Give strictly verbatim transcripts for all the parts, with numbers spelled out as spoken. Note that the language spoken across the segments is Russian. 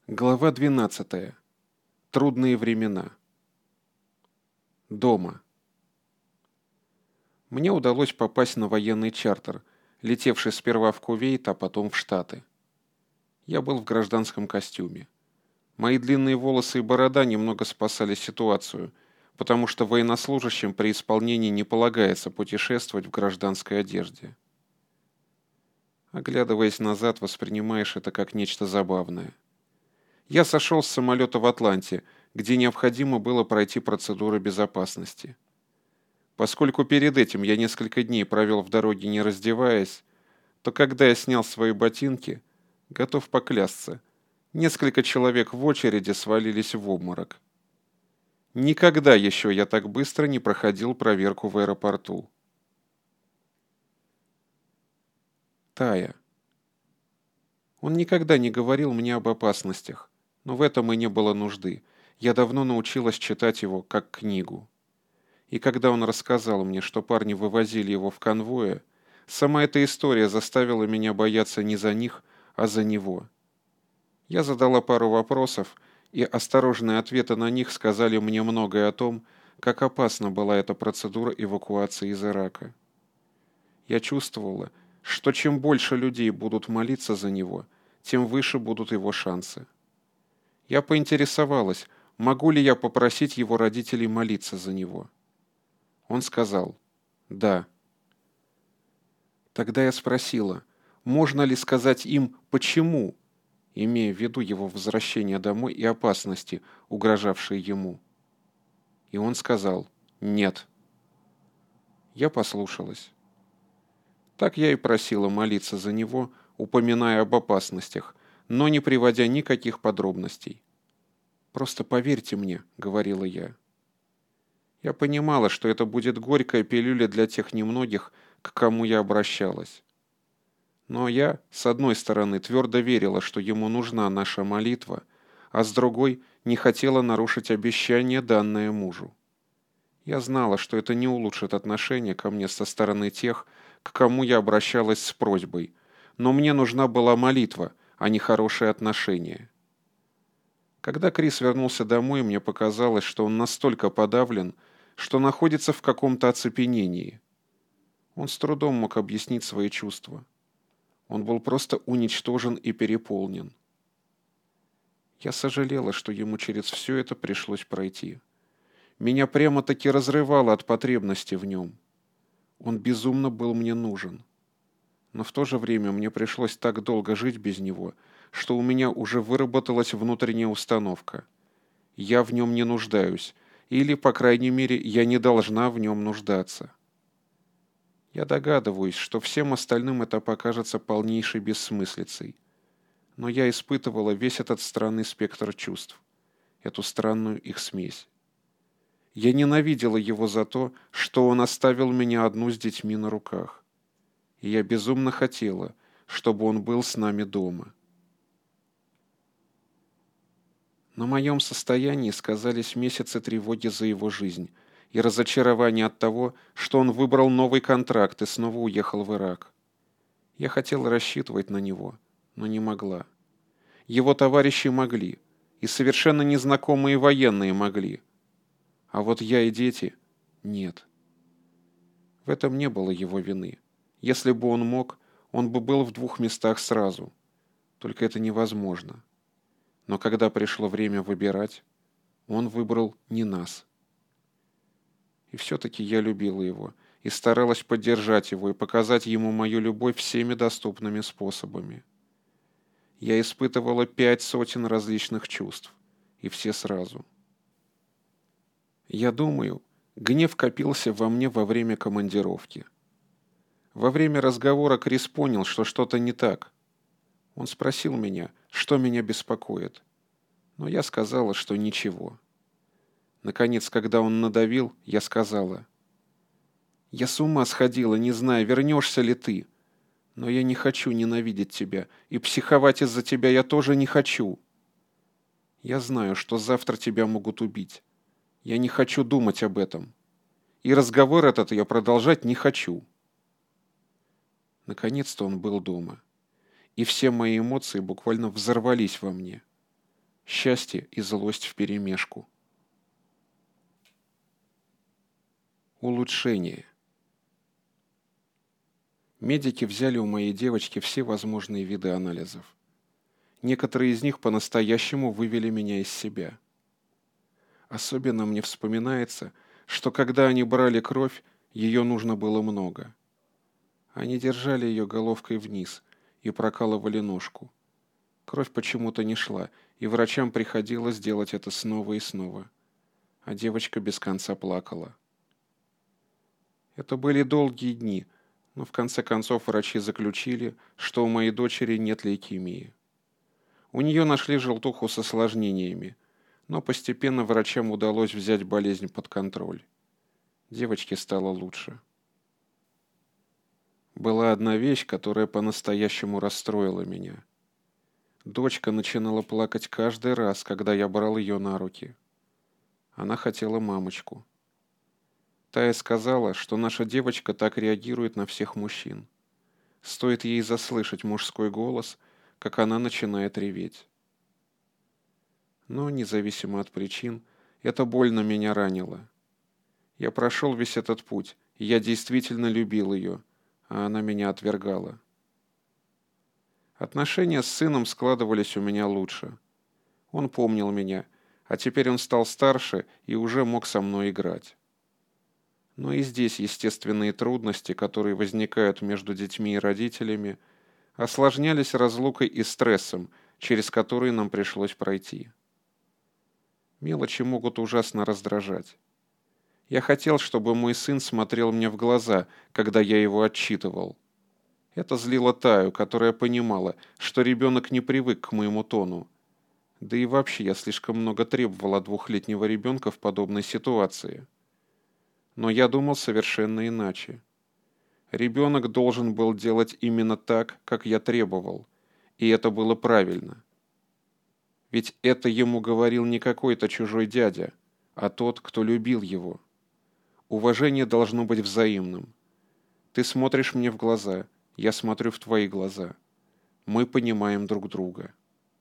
Глава двенадцатая. Трудные времена. Дома. Мне удалось попасть на военный чартер, летевший сперва в Кувейт, а потом в Штаты. Я был в гражданском костюме. Мои длинные волосы и борода немного спасали ситуацию, потому что военнослужащим при исполнении не полагается путешествовать в гражданской одежде. Оглядываясь назад, воспринимаешь это как нечто забавное. Я сошел с самолета в Атланте, где необходимо было пройти процедуру безопасности. Поскольку перед этим я несколько дней провел в дороге не раздеваясь, то когда я снял свои ботинки, готов поклясться, несколько человек в очереди свалились в обморок. Никогда еще я так быстро не проходил проверку в аэропорту. Тая. Он никогда не говорил мне об опасностях, но в этом и не было нужды. Я давно научилась читать его как книгу. И когда он рассказал мне, что парни вывозили его в конвое, сама эта история заставила меня бояться не за них, а за него. Я задала пару вопросов, и осторожные ответы на них сказали мне многое о том, как опасна была эта процедура эвакуации из Ирака. Я чувствовала, что чем больше людей будут молиться за него, тем выше будут его шансы. Я поинтересовалась, могу ли я попросить его родителей молиться за него. Он сказал «да». Тогда я спросила, можно ли сказать им «почему», имея в виду его возвращение домой и опасности, угрожавшие ему. И он сказал «нет». Я послушалась. Так я и просила молиться за него, упоминая об опасностях, но не приводя никаких подробностей. «Просто поверьте мне», — говорила я. Я понимала, что это будет горькая пилюля для тех немногих, к кому я обращалась. Но я, с одной стороны, твердо верила, что ему нужна наша молитва, а с другой не хотела нарушить обещание, данное мужу. Я знала, что это не улучшит отношение ко мне со стороны тех, к кому я обращалась с просьбой, но мне нужна была молитва, а не хорошие отношения. Когда Крис вернулся домой, мне показалось, что он настолько подавлен, что находится в каком-то оцепенении. Он с трудом мог объяснить свои чувства. Он был просто уничтожен и переполнен. Я сожалела, что ему через все это пришлось пройти. Меня прямо-таки разрывало от потребности в нем. Он безумно был мне нужен. Но в то же время мне пришлось так долго жить без него, что у меня уже выработалась внутренняя установка. Я в нем не нуждаюсь, или, по крайней мере, я не должна в нем нуждаться. Я догадываюсь, что всем остальным это покажется полнейшей бессмыслицей. Но я испытывала весь этот странный спектр чувств, эту странную их смесь. Я ненавидела его за то, что он оставил меня одну с детьми на руках. И я безумно хотела, чтобы он был с нами дома. На моем состоянии сказались месяцы тревоги за его жизнь и разочарование от того, что он выбрал новый контракт и снова уехал в Ирак. Я хотела рассчитывать на него, но не могла. Его товарищи могли, и совершенно незнакомые военные могли. А вот я и дети — нет. В этом не было его вины. Если бы он мог, он бы был в двух местах сразу. Только это невозможно. Но когда пришло время выбирать, он выбрал не нас. И все-таки я любила его и старалась поддержать его и показать ему мою любовь всеми доступными способами. Я испытывала пять сотен различных чувств, и все сразу. Я думаю, гнев копился во мне во время командировки. Во время разговора Крис понял, что что-то не так. Он спросил меня, что меня беспокоит. Но я сказала, что ничего. Наконец, когда он надавил, я сказала: «Я с ума сходила, не зная, вернешься ли ты. Но я не хочу ненавидеть тебя, и психовать из-за тебя я тоже не хочу. Я знаю, что завтра тебя могут убить. Я не хочу думать об этом. И разговор этот я продолжать не хочу». Наконец-то он был дома. И все мои эмоции буквально взорвались во мне. Счастье и злость вперемешку. Улучшение. Медики взяли у моей девочки все возможные виды анализов. Некоторые из них по-настоящему вывели меня из себя. Особенно мне вспоминается, что когда они брали кровь, ее нужно было много. Они держали ее головкой вниз и прокалывали ножку. Кровь почему-то не шла, и врачам приходилось делать это снова и снова. А девочка без конца плакала. Это были долгие дни, но в конце концов врачи заключили, что у моей дочери нет лейкемии. У нее нашли желтуху с осложнениями, но постепенно врачам удалось взять болезнь под контроль. Девочке стало лучше. Была одна вещь, которая по-настоящему расстроила меня. Дочка начинала плакать каждый раз, когда я брал ее на руки. Она хотела мамочку. Тая сказала, что наша девочка так реагирует на всех мужчин. Стоит ей заслышать мужской голос, как она начинает реветь. Но, независимо от причин, эта боль на меня ранила. Я прошел весь этот путь, и я действительно любил ее, а она меня отвергала. Отношения с сыном складывались у меня лучше. Он помнил меня, а теперь он стал старше и уже мог со мной играть. Но и здесь естественные трудности, которые возникают между детьми и родителями, осложнялись разлукой и стрессом, через который нам пришлось пройти. Мелочи могут ужасно раздражать. Я хотел, чтобы мой сын смотрел мне в глаза, когда я его отчитывал. Это злило Таю, которая понимала, что ребенок не привык к моему тону. Да и вообще я слишком много требовал от двухлетнего ребенка в подобной ситуации. Но я думал совершенно иначе. Ребенок должен был делать именно так, как я требовал, и это было правильно. Ведь это ему говорил не какой-то чужой дядя, а тот, кто любил его. Уважение должно быть взаимным. Ты смотришь мне в глаза, я смотрю в твои глаза. Мы понимаем друг друга.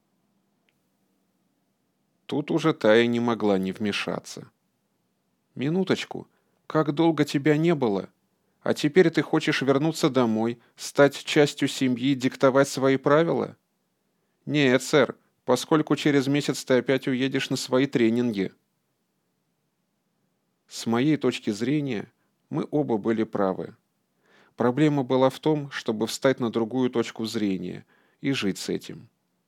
Тут уже Тая не могла не вмешаться. «Минуточку, как долго тебя не было? А теперь ты хочешь вернуться домой, стать частью семьи, диктовать свои правила?» «Нет, сэр, поскольку через месяц ты опять уедешь на свои тренинги». С моей точки зрения, мы оба были правы. Проблема была в том, чтобы встать на другую точку зрения и жить с этим.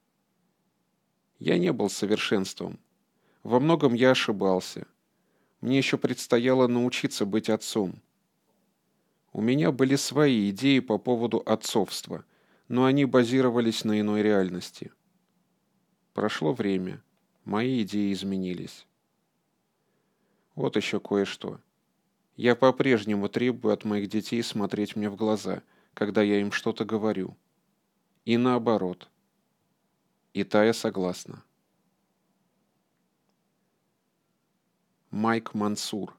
Я не был совершенством. Во многом я ошибался. Мне еще предстояло научиться быть отцом. У меня были свои идеи по поводу отцовства, но они базировались на иной реальности. Прошло время, мои идеи изменились. Вот еще кое-что. Я по-прежнему требую от моих детей смотреть мне в глаза, когда я им что-то говорю. И наоборот. И Тая согласна. Майк Мансур.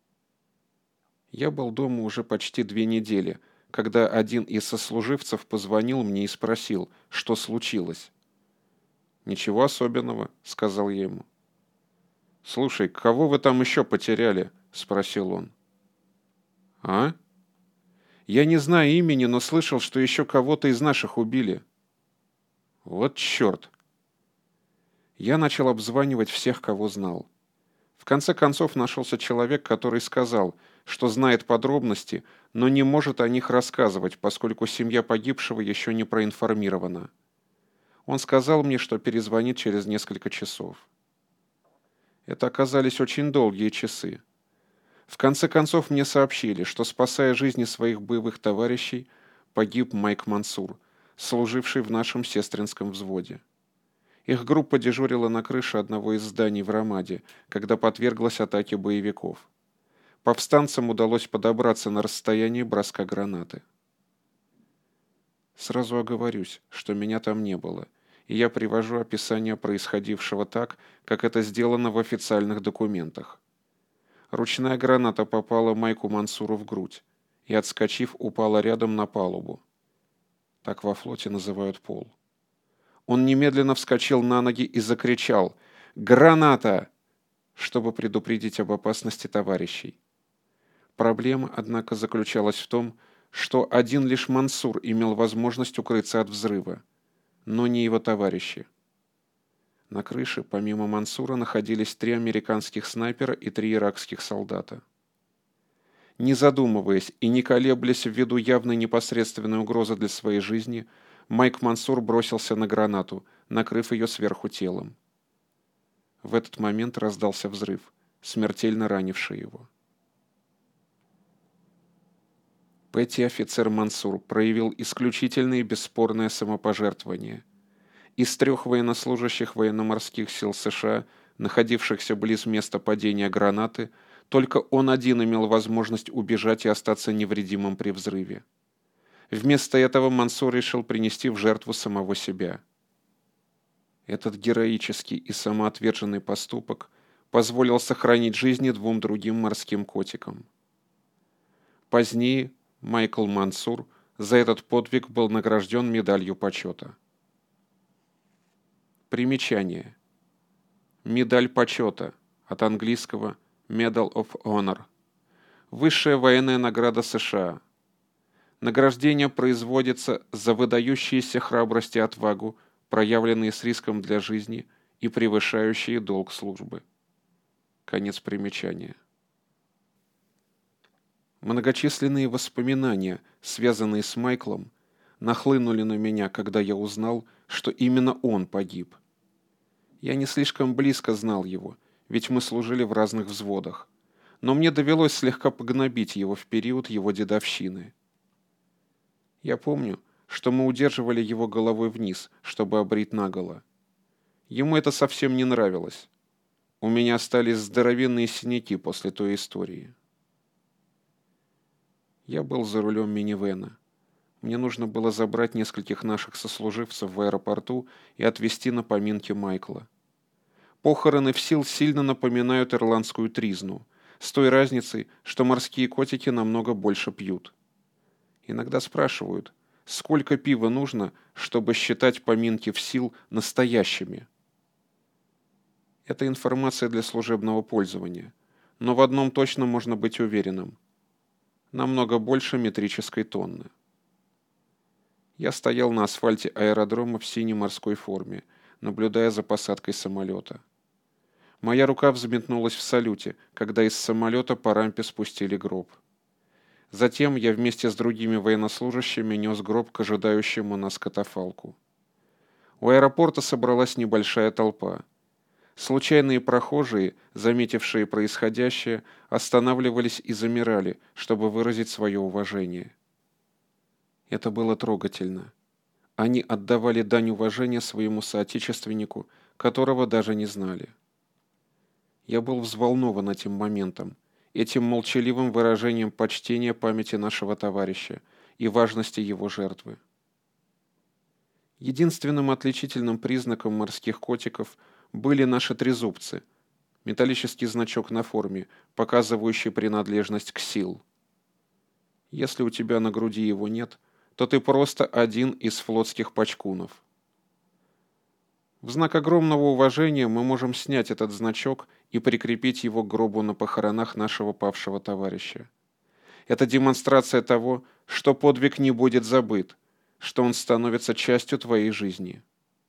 Я был дома уже почти две недели, когда один из сослуживцев позвонил мне и спросил, что случилось. «Ничего особенного», — сказал я ему. «Слушай, кого вы там еще потеряли?» — спросил он. «А? Я не знаю имени, но слышал, что еще кого-то из наших убили». «Вот черт!» Я начал обзванивать всех, кого знал. В конце концов нашелся человек, который сказал, что знает подробности, но не может о них рассказывать, поскольку семья погибшего еще не проинформирована. Он сказал мне, что перезвонит через несколько часов. Это оказались очень долгие часы. В конце концов мне сообщили, что, спасая жизни своих боевых товарищей, погиб Майк Мансур, служивший в нашем сестринском взводе. Их группа дежурила на крыше одного из зданий в Рамаде, когда подверглась атаке боевиков. Повстанцам удалось подобраться на расстоянии броска гранаты. Сразу оговорюсь, что меня там не было, и я привожу описание происходившего так, как это сделано в официальных документах. Ручная граната попала Майку Мансуру в грудь и, отскочив, упала рядом на палубу. Так во флоте называют пол. Он немедленно вскочил на ноги и закричал «Граната!», чтобы предупредить об опасности товарищей. Проблема, однако, заключалась в том, что один лишь Мансур имел возможность укрыться от взрыва, но не его товарищи. На крыше, помимо Мансура, находились три американских снайпера и три иракских солдата. Не задумываясь и не колеблясь ввиду явной непосредственной угрозы для своей жизни, Майк Мансур бросился на гранату, накрыв ее сверху телом. В этот момент раздался взрыв, смертельно ранивший его. Петти-офицер Мансур проявил исключительное и бесспорное самопожертвование. Из трех военнослужащих военно-морских сил США, находившихся близ места падения гранаты, только он один имел возможность убежать и остаться невредимым при взрыве. Вместо этого Мансур решил принести в жертву самого себя. Этот героический и самоотверженный поступок позволил сохранить жизни двум другим морским котикам. Позднее Майкл Мансур за этот подвиг был награжден медалью почета. Примечание. Медаль почета, от английского Medal of Honor. Высшая военная награда США. Награждение производится за выдающиеся храбрость и отвагу, проявленные с риском для жизни и превышающие долг службы. Конец примечания. Многочисленные воспоминания, связанные с Майклом, нахлынули на меня, когда я узнал, что именно он погиб. Я не слишком близко знал его, ведь мы служили в разных взводах, но мне довелось слегка погнобить его в период его дедовщины. Я помню, что мы удерживали его головой вниз, чтобы обрить наголо. Ему это совсем не нравилось. У меня остались здоровенные синяки после той истории. Я был за рулем минивэна. Мне нужно было забрать нескольких наших сослуживцев в аэропорту и отвезти на поминки Майкла. Похороны в СИЛ сильно напоминают ирландскую тризну, с той разницей, что морские котики намного больше пьют. Иногда спрашивают, сколько пива нужно, чтобы считать поминки в СИЛ настоящими. Это информация для служебного пользования, но в одном точно можно быть уверенным. Намного больше метрической тонны. Я стоял на асфальте аэродрома в синей морской форме, наблюдая за посадкой самолета. Моя рука взметнулась в салюте, когда из самолета по рампе спустили гроб. Затем я вместе с другими военнослужащими нес гроб к ожидающему нас катафалку. У аэропорта собралась небольшая толпа. Случайные прохожие, заметившие происходящее, останавливались и замирали, чтобы выразить свое уважение. Это было трогательно. Они отдавали дань уважения своему соотечественнику, которого даже не знали. Я был взволнован этим моментом, этим молчаливым выражением почтения памяти нашего товарища и важности его жертвы. Единственным отличительным признаком морских котиков были наши трезубцы, металлический значок на форме, показывающий принадлежность к СИЛ. Если у тебя на груди его нет, то ты просто один из флотских почкунов. В знак огромного уважения мы можем снять этот значок и прикрепить его к гробу на похоронах нашего павшего товарища. Это демонстрация того, что подвиг не будет забыт, что он становится частью твоей жизни.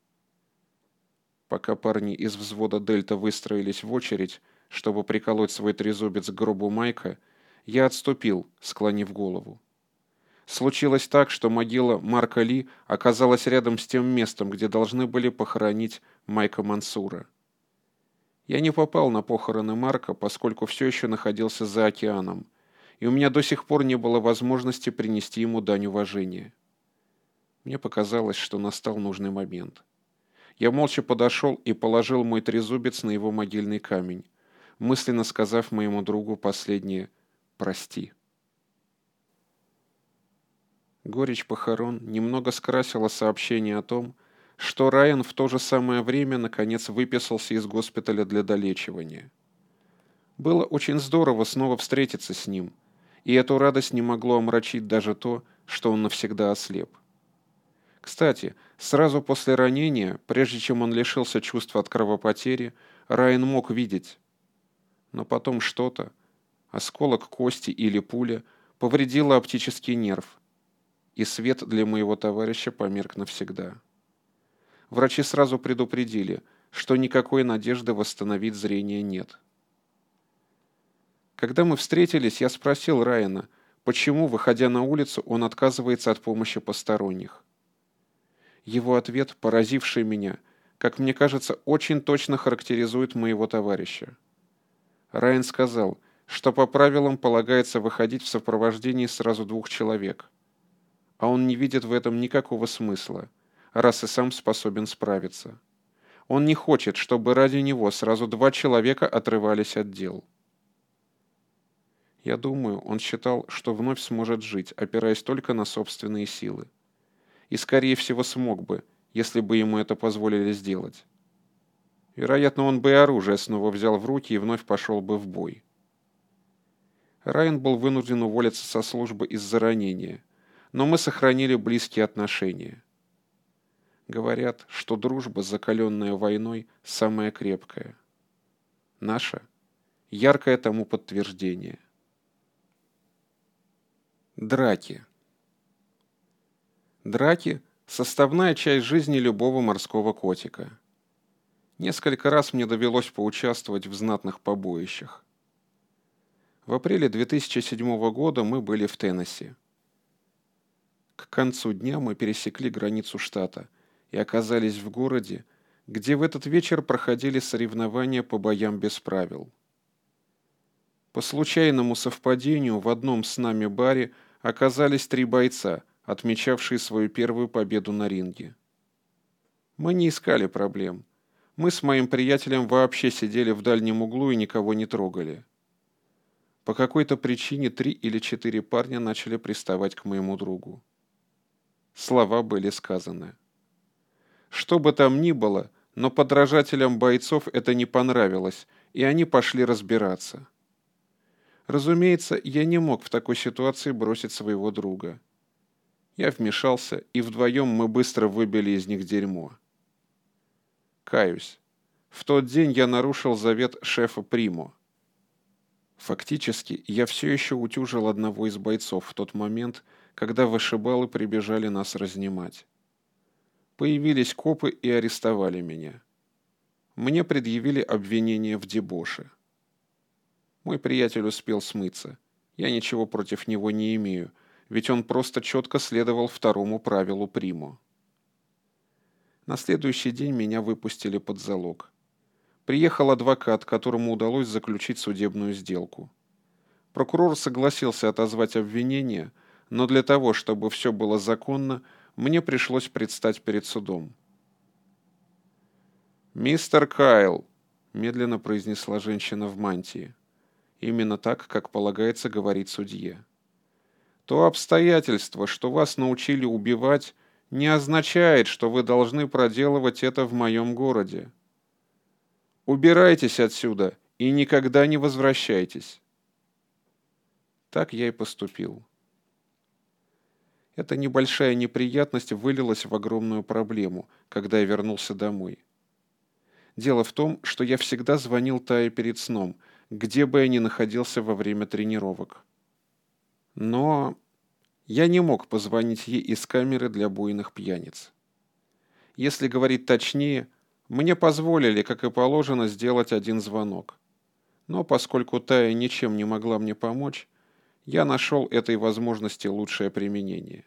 Пока парни из взвода «Дельта» выстроились в очередь, чтобы приколоть свой трезубец к гробу Майка, я отступил, склонив голову. Случилось так, что могила Марка Ли оказалась рядом с тем местом, где должны были похоронить Майка Мансура. Я не попал на похороны Марка, поскольку все еще находился за океаном, и у меня до сих пор не было возможности принести ему дань уважения. Мне показалось, что настал нужный момент. Я молча подошел и положил мой трезубец на его могильный камень, мысленно сказав моему другу последнее «прости». Горечь похорон немного скрасила сообщение о том, что Райан в то же самое время наконец выписался из госпиталя для долечивания. Было очень здорово снова встретиться с ним, и эту радость не могло омрачить даже то, что он навсегда ослеп. Кстати, сразу после ранения, прежде чем он лишился чувства от кровопотери, Райан мог видеть. Но потом что-то, осколок кости или пуля, повредило оптический нерв, и свет для моего товарища померк навсегда. Врачи сразу предупредили, что никакой надежды восстановить зрение нет. Когда мы встретились, я спросил Райана, почему, выходя на улицу, он отказывается от помощи посторонних. Его ответ, поразивший меня, как мне кажется, очень точно характеризует моего товарища. Райан сказал, что по правилам полагается выходить в сопровождении сразу двух человек, а он не видит в этом никакого смысла, раз и сам способен справиться. Он не хочет, чтобы ради него сразу два человека отрывались от дел. Я думаю, он считал, что вновь сможет жить, опираясь только на собственные силы. И, скорее всего, смог бы, если бы ему это позволили сделать. Вероятно, он бы и оружие снова взял в руки и вновь пошел бы в бой. Райан был вынужден уволиться со службы из-за ранения, но мы сохранили близкие отношения. Говорят, что дружба, закаленная войной, самая крепкая. Наша — яркое тому подтверждение. Драки. Драки – составная часть жизни любого морского котика. Несколько раз мне довелось поучаствовать в знатных побоищах. В апреле две тысячи седьмого года мы были в Теннесси. К концу дня мы пересекли границу штата и оказались в городе, где в этот вечер проходили соревнования по боям без правил. По случайному совпадению в одном с нами баре оказались три бойца, отмечавшие свою первую победу на ринге. Мы не искали проблем. Мы с моим приятелем вообще сидели в дальнем углу и никого не трогали. По какой-то причине три или четыре парня начали приставать к моему другу. Слова были сказаны. Что бы там ни было, но подражателям бойцов это не понравилось, и они пошли разбираться. Разумеется, я не мог в такой ситуации бросить своего друга. Я вмешался, и вдвоем мы быстро выбили из них дерьмо. Каюсь. В тот день я нарушил завет шефа Примо. Фактически, я все еще утюжил одного из бойцов в тот момент, когда вышибалы прибежали нас разнимать. Появились копы и арестовали меня. Мне предъявили обвинение в дебоше. Мой приятель успел смыться. Я ничего против него не имею, ведь он просто четко следовал второму правилу Примо. На следующий день меня выпустили под залог. Приехал адвокат, которому удалось заключить судебную сделку. Прокурор согласился отозвать обвинение, но для того, чтобы все было законно, мне пришлось предстать перед судом. «Мистер Кайл», — медленно произнесла женщина в мантии, именно так, как полагается говорить судье. «То обстоятельство, что вас научили убивать, не означает, что вы должны проделывать это в моем городе. Убирайтесь отсюда и никогда не возвращайтесь». Так я и поступил. Эта небольшая неприятность вылилась в огромную проблему, когда я вернулся домой. Дело в том, что я всегда звонил Тае перед сном, где бы я ни находился во время тренировок. Но я не мог позвонить ей из камеры для буйных пьяниц. Если говорить точнее, мне позволили, как и положено, сделать один звонок. Но поскольку Тая ничем не могла мне помочь, я нашел этой возможности лучшее применение.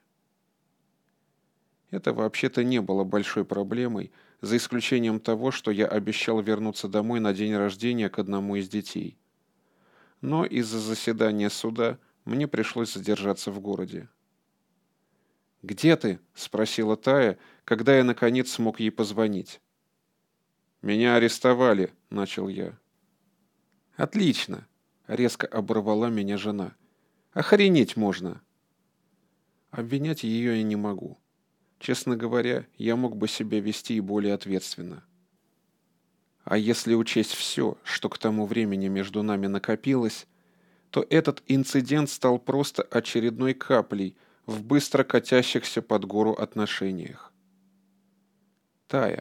Это вообще-то не было большой проблемой, за исключением того, что я обещал вернуться домой на день рождения к одному из детей. Но из-за заседания суда мне пришлось задержаться в городе. «Где ты?» — спросила Тая, когда я наконец смог ей позвонить. «Меня арестовали», — начал я. «Отлично», — резко оборвала меня жена. «Охренеть можно». Обвинять ее я не могу. Честно говоря, я мог бы себя вести и более ответственно. А если учесть все, что к тому времени между нами накопилось, то этот инцидент стал просто очередной каплей в быстро катящихся под гору отношениях. Тая.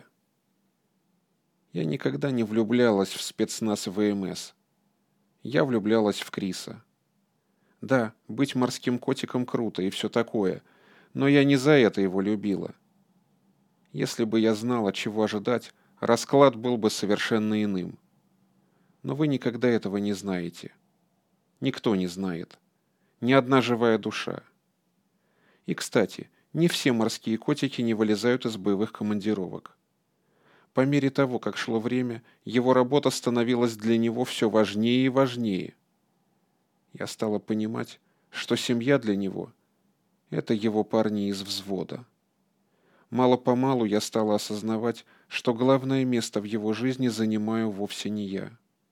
Я никогда не влюблялась в спецназ ВМС. Я влюблялась в Криса. Да, быть морским котиком круто и все такое, но я не за это его любила. Если бы я знала, чего ожидать, расклад был бы совершенно иным. Но вы никогда этого не знаете. Никто не знает. Ни одна живая душа. И, кстати, не все морские котики не вылезают из боевых командировок. По мере того, как шло время, его работа становилась для него все важнее и важнее. Я стала понимать, что семья для него — это его парни из взвода. Мало-помалу я стала осознавать, что главное место в его жизни занимаю вовсе не я.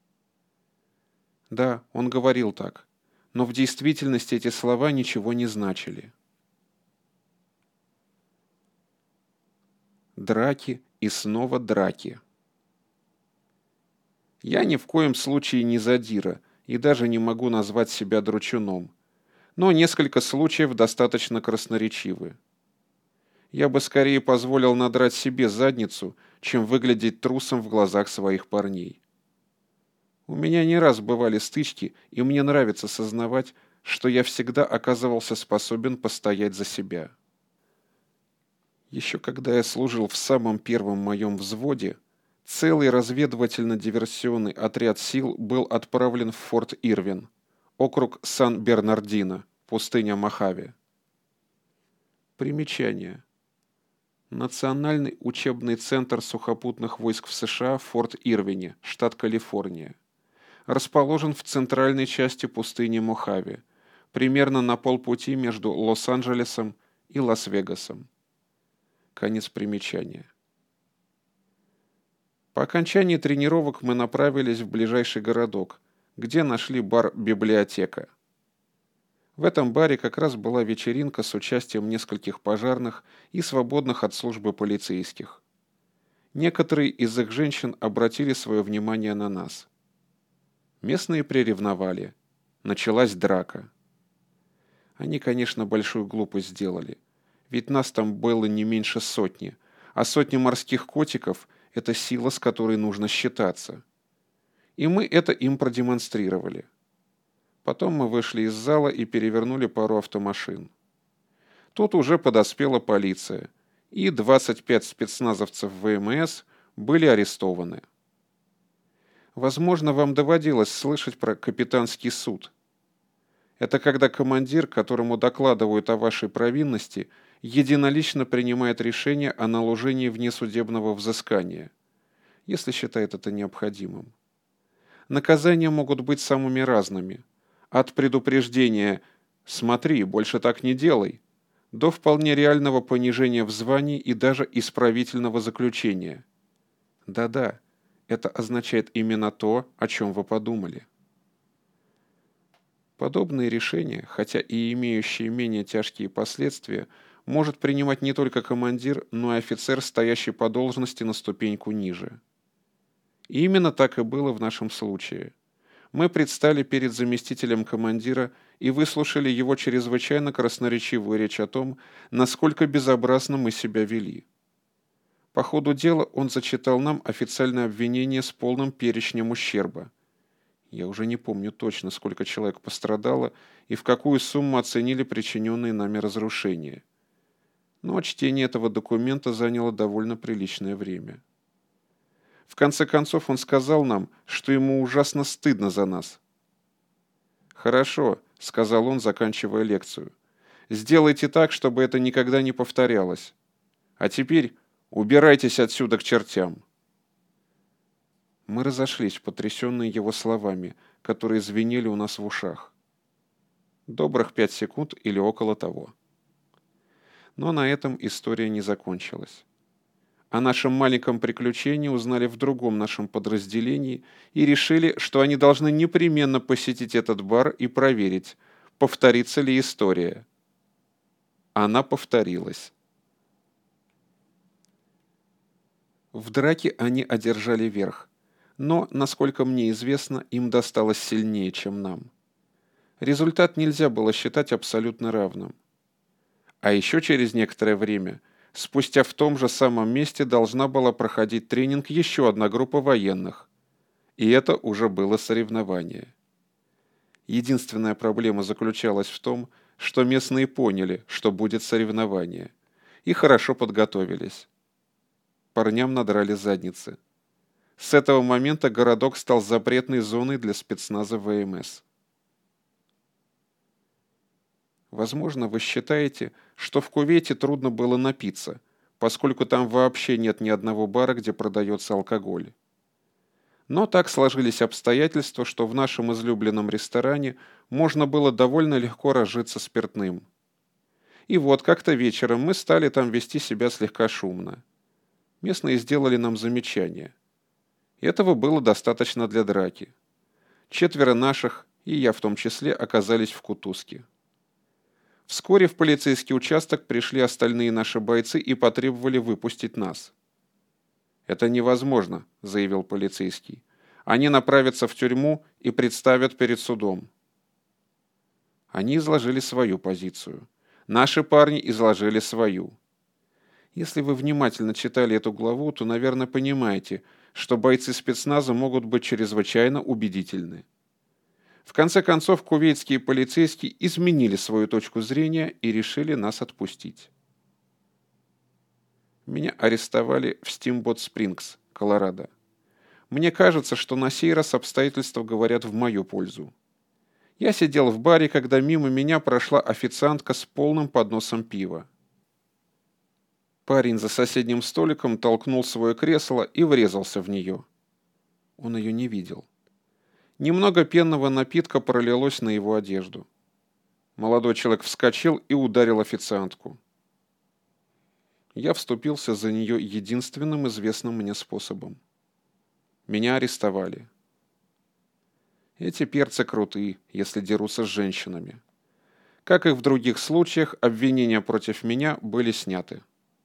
Да, он говорил так, но в действительности эти слова ничего не значили. Драки и снова драки. Я ни в коем случае не задира и даже не могу назвать себя дручуном, но несколько случаев достаточно красноречивы. Я бы скорее позволил надрать себе задницу, чем выглядеть трусом в глазах своих парней. У меня не раз бывали стычки, и мне нравится сознавать, что я всегда оказывался способен постоять за себя. Еще когда я служил в самом первом моем взводе, целый разведывательно-диверсионный отряд сил был отправлен в форт Ирвин, округ Сан-Бернардино, пустыня Мохаве. Примечание. Национальный учебный центр сухопутных войск в США в Форт Ирвине, штат Калифорния. Расположен в центральной части пустыни Мохаве, примерно на полпути между Лос-Анджелесом и Лас-Вегасом. Конец примечания. По окончании тренировок мы направились в ближайший городок, где нашли бар-библиотека. В этом баре как раз была вечеринка с участием нескольких пожарных и свободных от службы полицейских. Некоторые из их женщин обратили свое внимание на нас. Местные приревновали. Началась драка. Они, конечно, большую глупость сделали, ведь нас там было не меньше сотни, а сотня морских котиков — это сила, с которой нужно считаться. И мы это им продемонстрировали. Потом мы вышли из зала и перевернули пару автомашин. Тут уже подоспела полиция, и двадцать пять спецназовцев ВМС были арестованы. Возможно, вам доводилось слышать про капитанский суд. Это когда командир, которому докладывают о вашей провинности, единолично принимает решение о наложении внесудебного взыскания, если считает это необходимым. Наказания могут быть самыми разными. От предупреждения «смотри, больше так не делай» до вполне реального понижения в звании и даже исправительного заключения. Да-да, это означает именно то, о чем вы подумали. Подобные решения, хотя и имеющие менее тяжкие последствия, может принимать не только командир, но и офицер, стоящий по должности на ступеньку ниже. И именно так и было в нашем случае. Мы предстали перед заместителем командира и выслушали его чрезвычайно красноречивую речь о том, насколько безобразно мы себя вели. По ходу дела он зачитал нам официальное обвинение с полным перечнем ущерба. Я уже не помню точно, сколько человек пострадало и в какую сумму оценили причиненные нами разрушения. Но чтение этого документа заняло довольно приличное время. В конце концов он сказал нам, что ему ужасно стыдно за нас. «Хорошо», — сказал он, заканчивая лекцию. «Сделайте так, чтобы это никогда не повторялось. А теперь убирайтесь отсюда к чертям». Мы разошлись, потрясенные его словами, которые звенели у нас в ушах. Добрых пять секунд или около того. Но на этом история не закончилась. О нашем маленьком приключении узнали в другом нашем подразделении и решили, что они должны непременно посетить этот бар и проверить, повторится ли история. Она повторилась. В драке они одержали верх, но, насколько мне известно, им досталось сильнее, чем нам. Результат нельзя было считать абсолютно равным. А еще через некоторое время, спустя в том же самом месте должна была проходить тренинг еще одна группа военных. И это уже было соревнование. Единственная проблема заключалась в том, что местные поняли, что будет соревнование, и хорошо подготовились. Парням надрали задницы. С этого момента городок стал запретной зоной для спецназа ВМС. Возможно, вы считаете, что в Кувейте трудно было напиться, поскольку там вообще нет ни одного бара, где продается алкоголь. Но так сложились обстоятельства, что в нашем излюбленном ресторане можно было довольно легко разжиться спиртным. И вот как-то вечером мы стали там вести себя слегка шумно. Местные сделали нам замечание. Этого было достаточно для драки. Четверо наших, и я в том числе, оказались в кутузке. Вскоре в полицейский участок пришли остальные наши бойцы и потребовали выпустить нас. «Это невозможно», — заявил полицейский. «Они направятся в тюрьму и представят перед судом». Они изложили свою позицию. Наши парни изложили свою. Если вы внимательно читали эту главу, то, наверное, понимаете, что бойцы спецназа могут быть чрезвычайно убедительны. В конце концов, кувейтские полицейские изменили свою точку зрения и решили нас отпустить. Меня арестовали в Стимбот-Спрингс, Колорадо. Мне кажется, что на сей раз обстоятельства говорят в мою пользу. Я сидел в баре, когда мимо меня прошла официантка с полным подносом пива. Парень за соседним столиком толкнул свое кресло и врезался в нее. Он ее не видел. Немного пенного напитка пролилось на его одежду. Молодой человек вскочил и ударил официантку. Я вступился за нее единственным известным мне способом. Меня арестовали. Эти перцы крутые, если дерутся с женщинами. Как и в других случаях, обвинения против меня были сняты.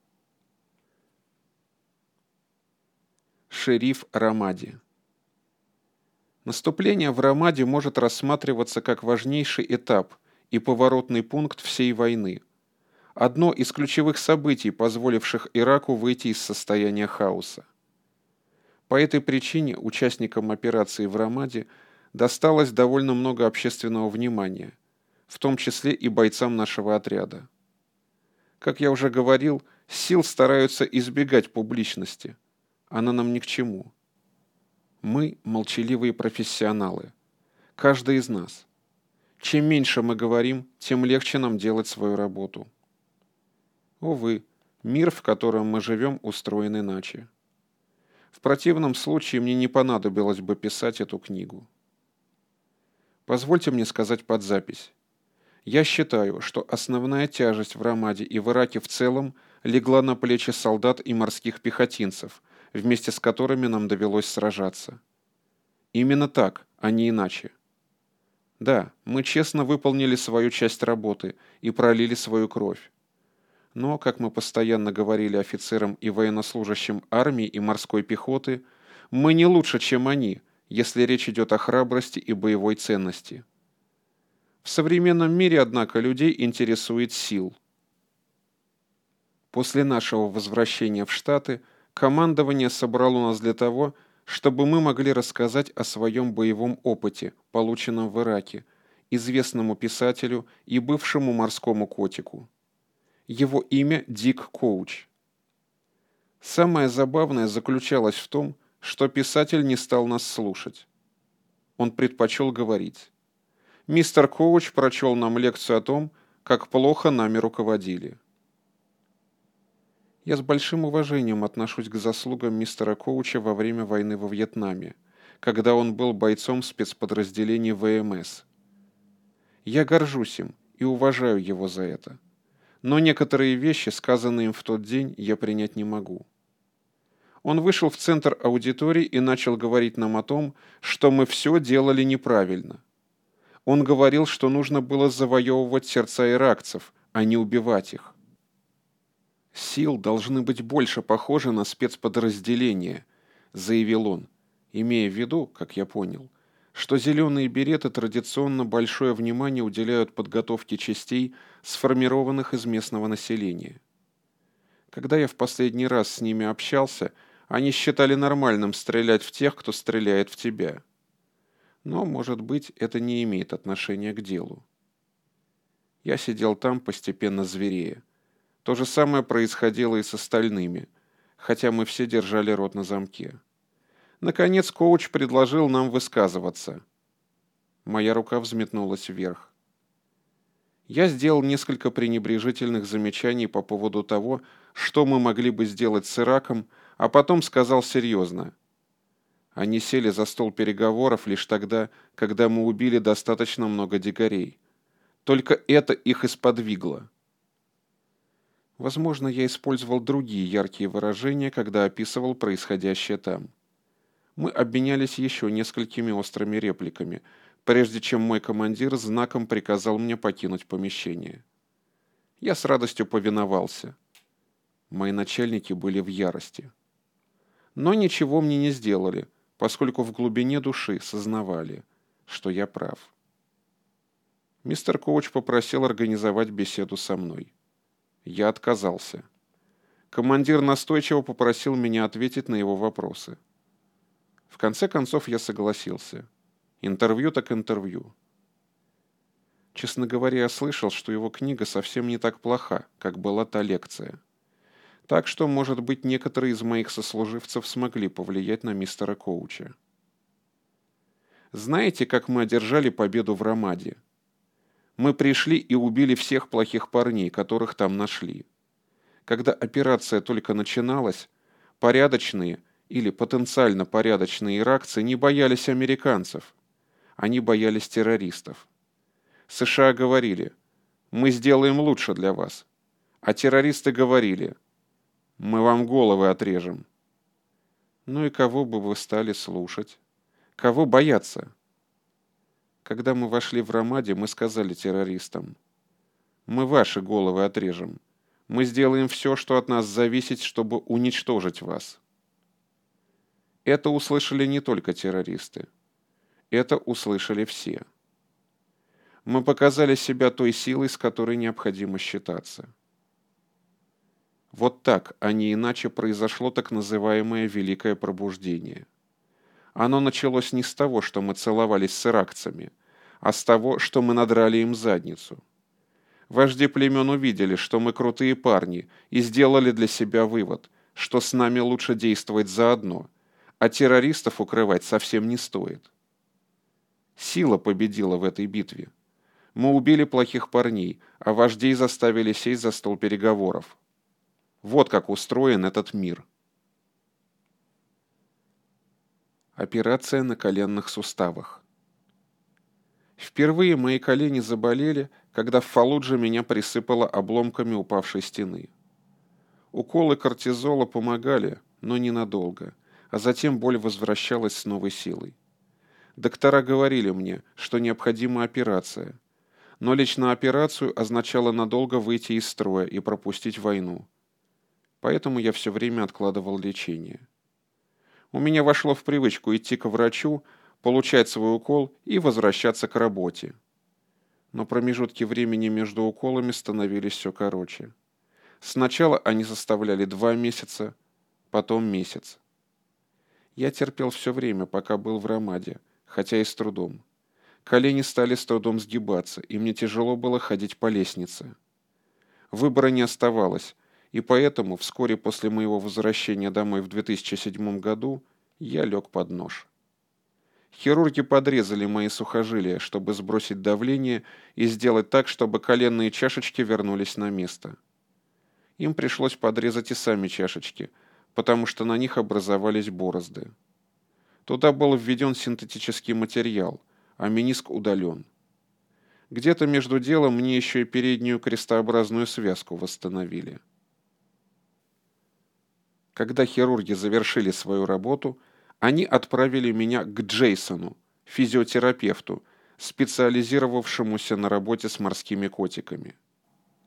Шериф Рамади. Наступление в Рамади может рассматриваться как важнейший этап и поворотный пункт всей войны. Одно из ключевых событий, позволивших Ираку выйти из состояния хаоса. По этой причине участникам операции в Рамади досталось довольно много общественного внимания, в том числе и бойцам нашего отряда. Как я уже говорил, сил стараются избегать публичности. Она нам ни к чему. Мы молчаливые профессионалы. Каждый из нас. Чем меньше мы говорим, тем легче нам делать свою работу. Увы, мир, в котором мы живем, устроен иначе. В противном случае мне не понадобилось бы писать эту книгу. Позвольте мне сказать под запись. Я считаю, что основная тяжесть в Рамади и в Ираке в целом легла на плечи солдат и морских пехотинцев, вместе с которыми нам довелось сражаться. Именно так, а не иначе. Да, мы честно выполнили свою часть работы и пролили свою кровь. Но, как мы постоянно говорили офицерам и военнослужащим армии и морской пехоты, мы не лучше, чем они, если речь идет о храбрости и боевой ценности. В современном мире, однако, людей интересует сил. После нашего возвращения в Штаты командование собрало нас для того, чтобы мы могли рассказать о своем боевом опыте, полученном в Ираке, известному писателю и бывшему морскому котику. Его имя Дик Коуч. Самое забавное заключалось в том, что писатель не стал нас слушать. Он предпочел говорить. Мистер Коуч прочел нам лекцию о том, как плохо нами руководили. Я с большим уважением отношусь к заслугам мистера Коуча во время войны во Вьетнаме, когда он был бойцом спецподразделений ВМС. Я горжусь им и уважаю его за это. Но некоторые вещи, сказанные им в тот день, я принять не могу. Он вышел в центр аудитории и начал говорить нам о том, что мы все делали неправильно. Он говорил, что нужно было завоевывать сердца иракцев, а не убивать их. «Сил должны быть больше похожи на спецподразделения», — заявил он, имея в виду, как я понял, что зеленые береты традиционно большое внимание уделяют подготовке частей, сформированных из местного населения. Когда я в последний раз с ними общался, они считали нормальным стрелять в тех, кто стреляет в тебя. Но, может быть, это не имеет отношения к делу. Я сидел там, постепенно зверея. То же самое происходило и с остальными, хотя мы все держали рот на замке. Наконец, коуч предложил нам высказываться. Моя рука взметнулась вверх. Я сделал несколько пренебрежительных замечаний по поводу того, что мы могли бы сделать с Ираком, а потом сказал серьезно. Они сели за стол переговоров лишь тогда, когда мы убили достаточно много дикарей. Только это их и сподвигло. Возможно, я использовал другие яркие выражения, когда описывал происходящее там. Мы обменялись еще несколькими острыми репликами, прежде чем мой командир знаком приказал мне покинуть помещение. Я с радостью повиновался. Мои начальники были в ярости. Но ничего мне не сделали, поскольку в глубине души сознавали, что я прав. Мистер Коуч попросил организовать беседу со мной. Я отказался. Командир настойчиво попросил меня ответить на его вопросы. В конце концов я согласился. Интервью так интервью. Честно говоря, я слышал, что его книга совсем не так плоха, как была та лекция. Так что, может быть, некоторые из моих сослуживцев смогли повлиять на мистера Коуча. Знаете, как мы одержали победу в Рамаде? Мы пришли и убили всех плохих парней, которых там нашли. Когда операция только начиналась, порядочные или потенциально порядочные иракцы не боялись американцев. Они боялись террористов. США говорили: «Мы сделаем лучше для вас». А террористы говорили: «Мы вам головы отрежем». Ну и кого бы вы стали слушать? Кого бояться? Когда мы вошли в Рамаде, мы сказали террористам: «Мы ваши головы отрежем. Мы сделаем все, что от нас зависит, чтобы уничтожить вас». Это услышали не только террористы. Это услышали все. Мы показали себя той силой, с которой необходимо считаться. Вот так, а не иначе, произошло так называемое Великое Пробуждение. Оно началось не с того, что мы целовались с иракцами, а с того, что мы надрали им задницу. Вожди племен увидели, что мы крутые парни, и сделали для себя вывод, что с нами лучше действовать заодно, а террористов укрывать совсем не стоит. Сила победила в этой битве. Мы убили плохих парней, а вождей заставили сесть за стол переговоров. Вот как устроен этот мир. Операция на коленных суставах. Впервые мои колени заболели, когда в Фаллудже меня присыпало обломками упавшей стены. Уколы кортизола помогали, но ненадолго, а затем боль возвращалась с новой силой. Доктора говорили мне, что необходима операция, но лично операцию означало надолго выйти из строя и пропустить войну. Поэтому я все время откладывал лечение. У меня вошло в привычку идти к врачу, получать свой укол и возвращаться к работе. Но промежутки времени между уколами становились все короче. Сначала они составляли два месяца, потом месяц. Я терпел все время, пока был в Рамаде, хотя и с трудом. Колени стали с трудом сгибаться, и мне тяжело было ходить по лестнице. Выбора не оставалось, и поэтому вскоре после моего возвращения домой в две тысячи седьмом году я лег под нож. Хирурги подрезали мои сухожилия, чтобы сбросить давление и сделать так, чтобы коленные чашечки вернулись на место. Им пришлось подрезать и сами чашечки, потому что на них образовались борозды. Туда был введен синтетический материал, а мениск удален. Где-то между делом мне еще и переднюю крестообразную связку восстановили. Когда хирурги завершили свою работу, они отправили меня к Джейсону, физиотерапевту, специализировавшемуся на работе с морскими котиками.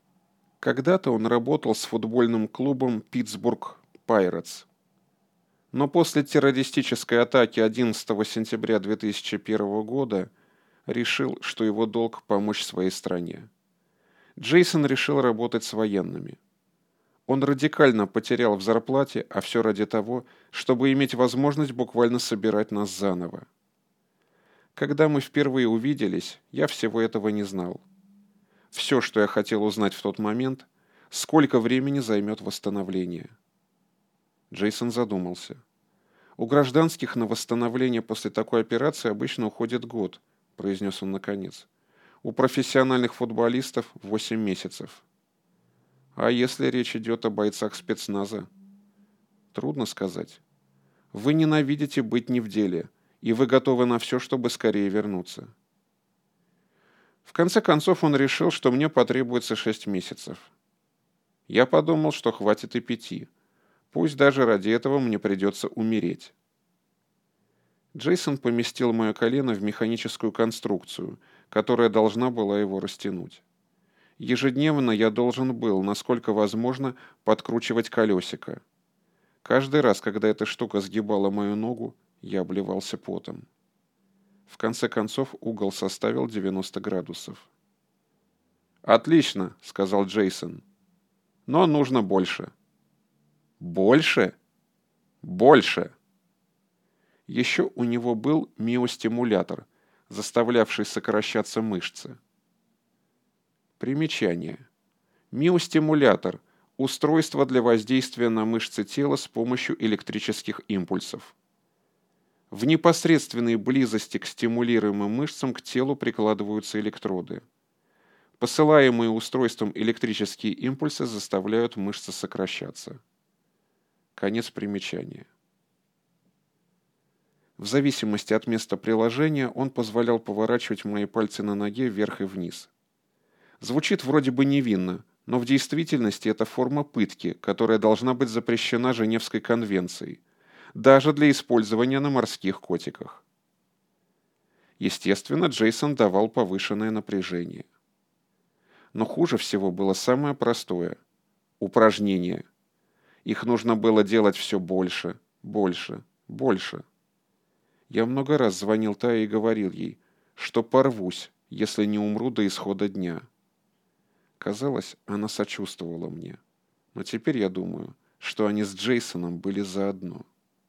Когда-то он работал с футбольным клубом «Питтсбург Пайретс». Но после террористической атаки одиннадцатого сентября две тысячи первого года решил, что его долг помочь своей стране. Джейсон решил работать с военными. Он радикально потерял в зарплате, а все ради того, чтобы иметь возможность буквально собирать нас заново. Когда мы впервые увиделись, я всего этого не знал. Все, что я хотел узнать в тот момент, сколько времени займет восстановление. Джейсон задумался. «У гражданских на восстановление после такой операции обычно уходит год», — произнес он наконец. «У профессиональных футболистов восемь месяцев». «А если речь идет о бойцах спецназа?» «Трудно сказать. Вы ненавидите быть не в деле, и вы готовы на все, чтобы скорее вернуться». В конце концов он решил, что мне потребуется шесть месяцев. Я подумал, что хватит и пяти. Пусть даже ради этого мне придется умереть. Джейсон поместил мое колено в механическую конструкцию, которая должна была его растянуть. Ежедневно я должен был, насколько возможно, подкручивать колесико. Каждый раз, когда эта штука сгибала мою ногу, я обливался потом. В конце концов угол составил девяносто градусов. «Отлично», — сказал Джейсон. «Но нужно больше». «Больше? Больше!» Еще у него был миостимулятор, заставлявший сокращаться мышцы. Примечание. Миостимулятор – устройство для воздействия на мышцы тела с помощью электрических импульсов. В непосредственной близости к стимулируемым мышцам к телу прикладываются электроды. Посылаемые устройством электрические импульсы заставляют мышцы сокращаться. Конец примечания. В зависимости от места приложения он позволял поворачивать мои пальцы на ноге вверх и вниз. Звучит вроде бы невинно, но в действительности это форма пытки, которая должна быть запрещена Женевской конвенцией, даже для использования на морских котиках. Естественно, Джейсон давал повышенное напряжение. Но хуже всего было самое простое – упражнения. Их нужно было делать все больше, больше, больше. Я много раз звонил Тае и говорил ей, что порвусь, если не умру до исхода дня. Казалось, она сочувствовала мне. Но теперь я думаю, что они с Джейсоном были заодно.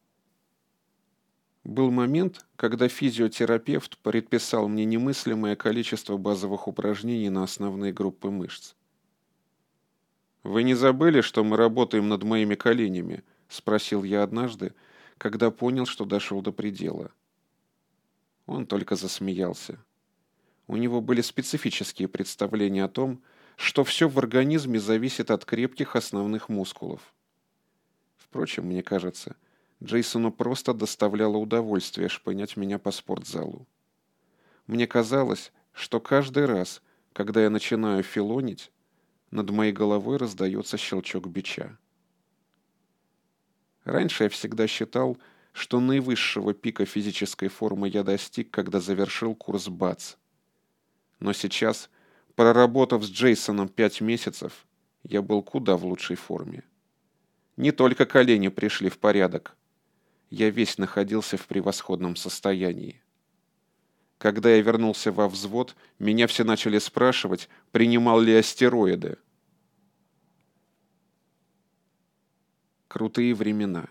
Был момент, когда физиотерапевт предписал мне немыслимое количество базовых упражнений на основные группы мышц. «Вы не забыли, что мы работаем над моими коленями?» — спросил я однажды, когда понял, что дошел до предела. Он только засмеялся. У него были специфические представления о том, что все в организме зависит от крепких основных мускулов. Впрочем, мне кажется, Джейсону просто доставляло удовольствие шпынять меня по спортзалу. Мне казалось, что каждый раз, когда я начинаю филонить, над моей головой раздается щелчок бича. Раньше я всегда считал, что наивысшего пика физической формы я достиг, когда завершил курс БАЦ. Но сейчас, проработав с Джейсоном пять месяцев, я был куда в лучшей форме. Не только колени пришли в порядок. Я весь находился в превосходном состоянии. Когда я вернулся во взвод, меня все начали спрашивать, принимал ли я стероиды. Крутые времена.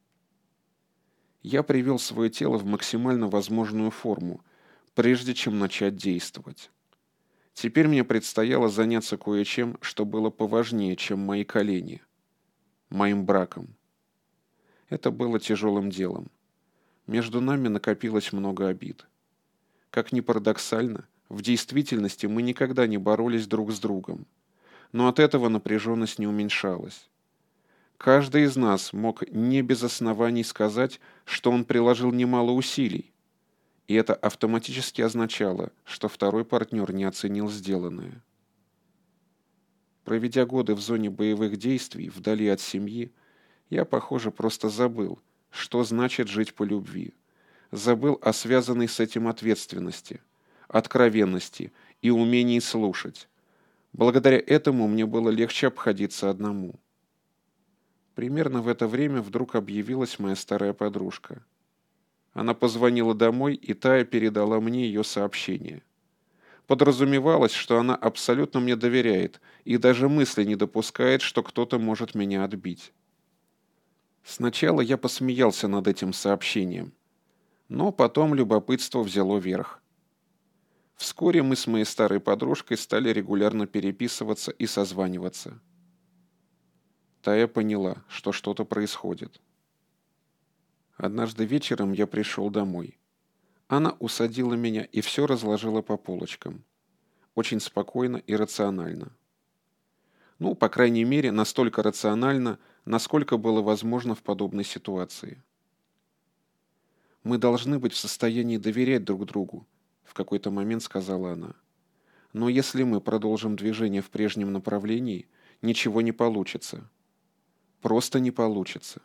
Я привел свое тело в максимально возможную форму, прежде чем начать действовать. Теперь мне предстояло заняться кое-чем, что было поважнее, чем мои колени. Моим браком. Это было тяжелым делом. Между нами накопилось много обид. Как ни парадоксально, в действительности мы никогда не боролись друг с другом. Но от этого напряженность не уменьшалась. Каждый из нас мог не без оснований сказать, что он приложил немало усилий. И это автоматически означало, что второй партнер не оценил сделанное. Проведя годы в зоне боевых действий, вдали от семьи, я, похоже, просто забыл, что значит жить по любви. Забыл о связанной с этим ответственности, откровенности и умении слушать. Благодаря этому мне было легче обходиться одному. Примерно в это время вдруг объявилась моя старая подружка. Она позвонила домой, и Тая передала мне ее сообщение. Подразумевалось, что она абсолютно мне доверяет и даже мысли не допускает, что кто-то может меня отбить. Сначала я посмеялся над этим сообщением, но потом любопытство взяло верх. Вскоре мы с моей старой подружкой стали регулярно переписываться и созваниваться. Тая поняла, что что-то происходит. Однажды вечером я пришел домой. Она усадила меня и все разложила по полочкам. Очень спокойно и рационально. Ну, по крайней мере, настолько рационально, насколько было возможно в подобной ситуации. «Мы должны быть в состоянии доверять друг другу», — в какой-то момент сказала она. «Но если мы продолжим движение в прежнем направлении, ничего не получится. Просто не получится».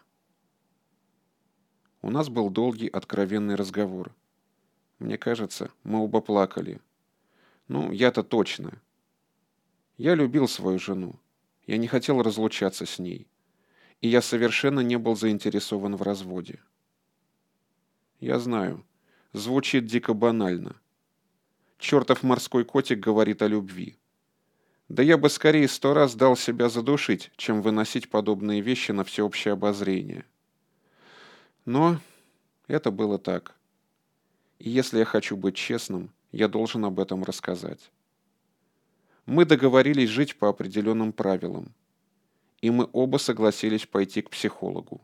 У нас был долгий, откровенный разговор. Мне кажется, мы оба плакали. Ну, я-то точно. Я любил свою жену. Я не хотел разлучаться с ней. И я совершенно не был заинтересован в разводе. Я знаю, звучит дико банально. Чертов морской котик говорит о любви. Да я бы скорее сто раз дал себя задушить, чем выносить подобные вещи на всеобщее обозрение. Но это было так. И если я хочу быть честным, я должен об этом рассказать. Мы договорились жить по определенным правилам, и мы оба согласились пойти к психологу.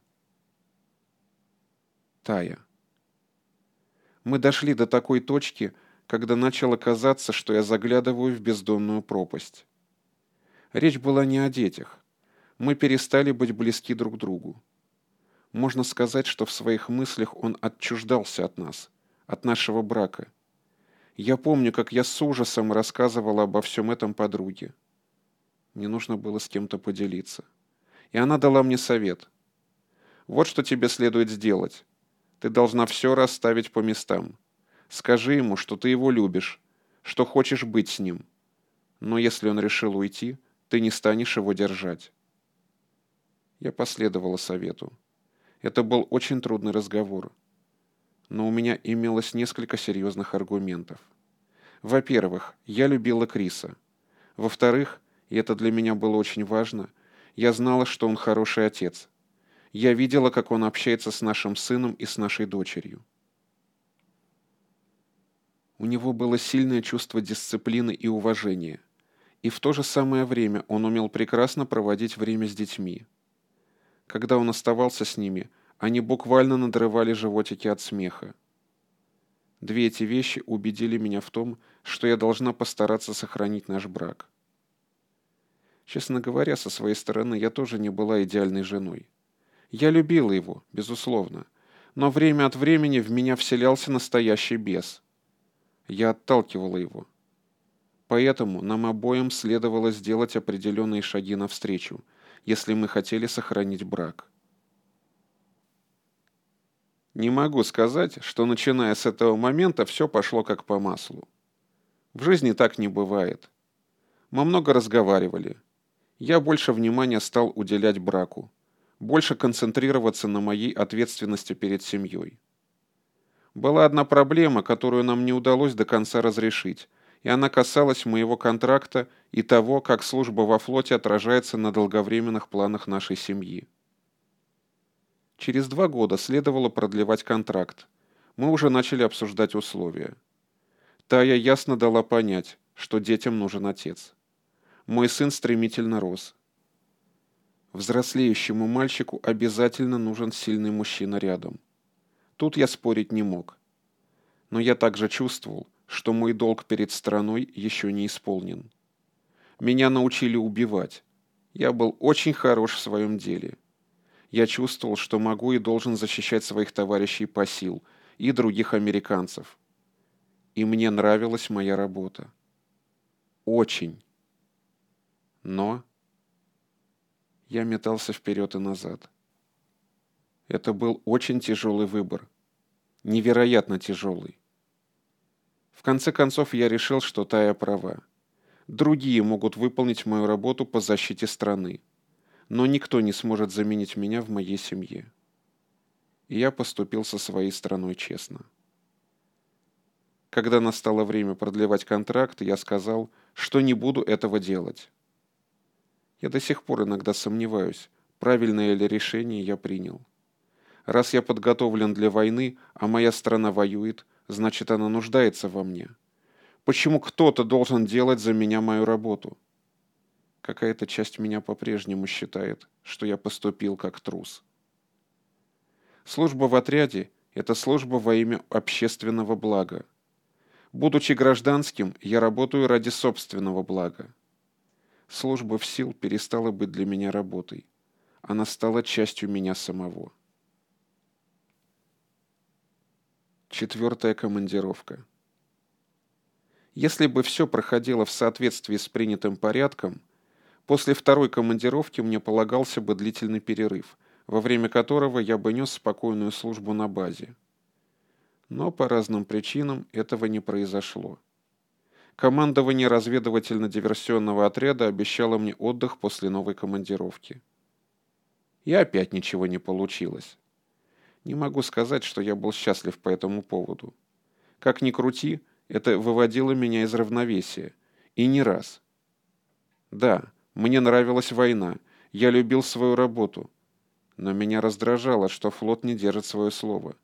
Тая. Мы дошли до такой точки, когда начало казаться, что я заглядываю в бездонную пропасть. Речь была не о детях. Мы перестали быть близки друг другу. Можно сказать, что в своих мыслях он отчуждался от нас, от нашего брака. Я помню, как я с ужасом рассказывала обо всем этом подруге. Мне нужно было с кем-то поделиться. И она дала мне совет. Вот что тебе следует сделать. Ты должна все расставить по местам. Скажи ему, что ты его любишь, что хочешь быть с ним. Но если он решил уйти, ты не станешь его держать. Я последовала совету. Это был очень трудный разговор. Но у меня имелось несколько серьезных аргументов. Во-первых, я любила Криса. Во-вторых, и это для меня было очень важно, я знала, что он хороший отец. Я видела, как он общается с нашим сыном и с нашей дочерью. У него было сильное чувство дисциплины и уважения. И в то же самое время он умел прекрасно проводить время с детьми. Когда он оставался с ними, они буквально надрывали животики от смеха. Две эти вещи убедили меня в том, что я должна постараться сохранить наш брак. Честно говоря, со своей стороны я тоже не была идеальной женой. Я любила его, безусловно, но время от времени в меня вселялся настоящий бес. Я отталкивала его. Поэтому нам обоим следовало сделать определенные шаги навстречу, если мы хотели сохранить брак. Не могу сказать, что начиная с этого момента все пошло как по маслу. В жизни так не бывает. Мы много разговаривали. Я больше внимания стал уделять браку, больше концентрироваться на моей ответственности перед семьей. Была одна проблема, которую нам не удалось до конца разрешить, и она касалась моего контракта и того, как служба во флоте отражается на долговременных планах нашей семьи. Через два года следовало продлевать контракт. Мы уже начали обсуждать условия. Тая ясно дала понять, что детям нужен отец. Мой сын стремительно рос. Взрослеющему мальчику обязательно нужен сильный мужчина рядом. Тут я спорить не мог. Но я также чувствовал, что мой долг перед страной еще не исполнен. Меня научили убивать. Я был очень хорош в своем деле. Я чувствовал, что могу и должен защищать своих товарищей по сил и других американцев. И мне нравилась моя работа. Очень. Но я метался вперед и назад. Это был очень тяжелый выбор. Невероятно тяжелый. В конце концов я решил, что Тая права. Другие могут выполнить мою работу по защите страны. но никто не сможет заменить меня в моей семье. И я поступил со своей страной честно. Когда настало время продлевать контракт, я сказал, что не буду этого делать. Я до сих пор иногда сомневаюсь, правильное ли решение я принял. Раз я подготовлен для войны, а моя страна воюет, значит, она нуждается во мне. Почему кто-то должен делать за меня мою работу? Какая-то часть меня по-прежнему считает, что я поступил как трус. Служба в отряде – это служба во имя общественного блага. Будучи гражданским, я работаю ради собственного блага. Служба в сил перестала быть для меня работой. Она стала частью меня самого. Четвертая командировка. Если бы все проходило в соответствии с принятым порядком, после второй командировки мне полагался бы длительный перерыв, во время которого я бы нес спокойную службу на базе. Но по разным причинам этого не произошло. Командование разведывательно-диверсионного отряда обещало мне отдых после новой командировки. И опять ничего не получилось. Не могу сказать, что я был счастлив по этому поводу. Как ни крути, это выводило меня из равновесия. И не раз. Да, мне нравилась война, я любил свою работу. Но меня раздражало, что флот не держит свое слово.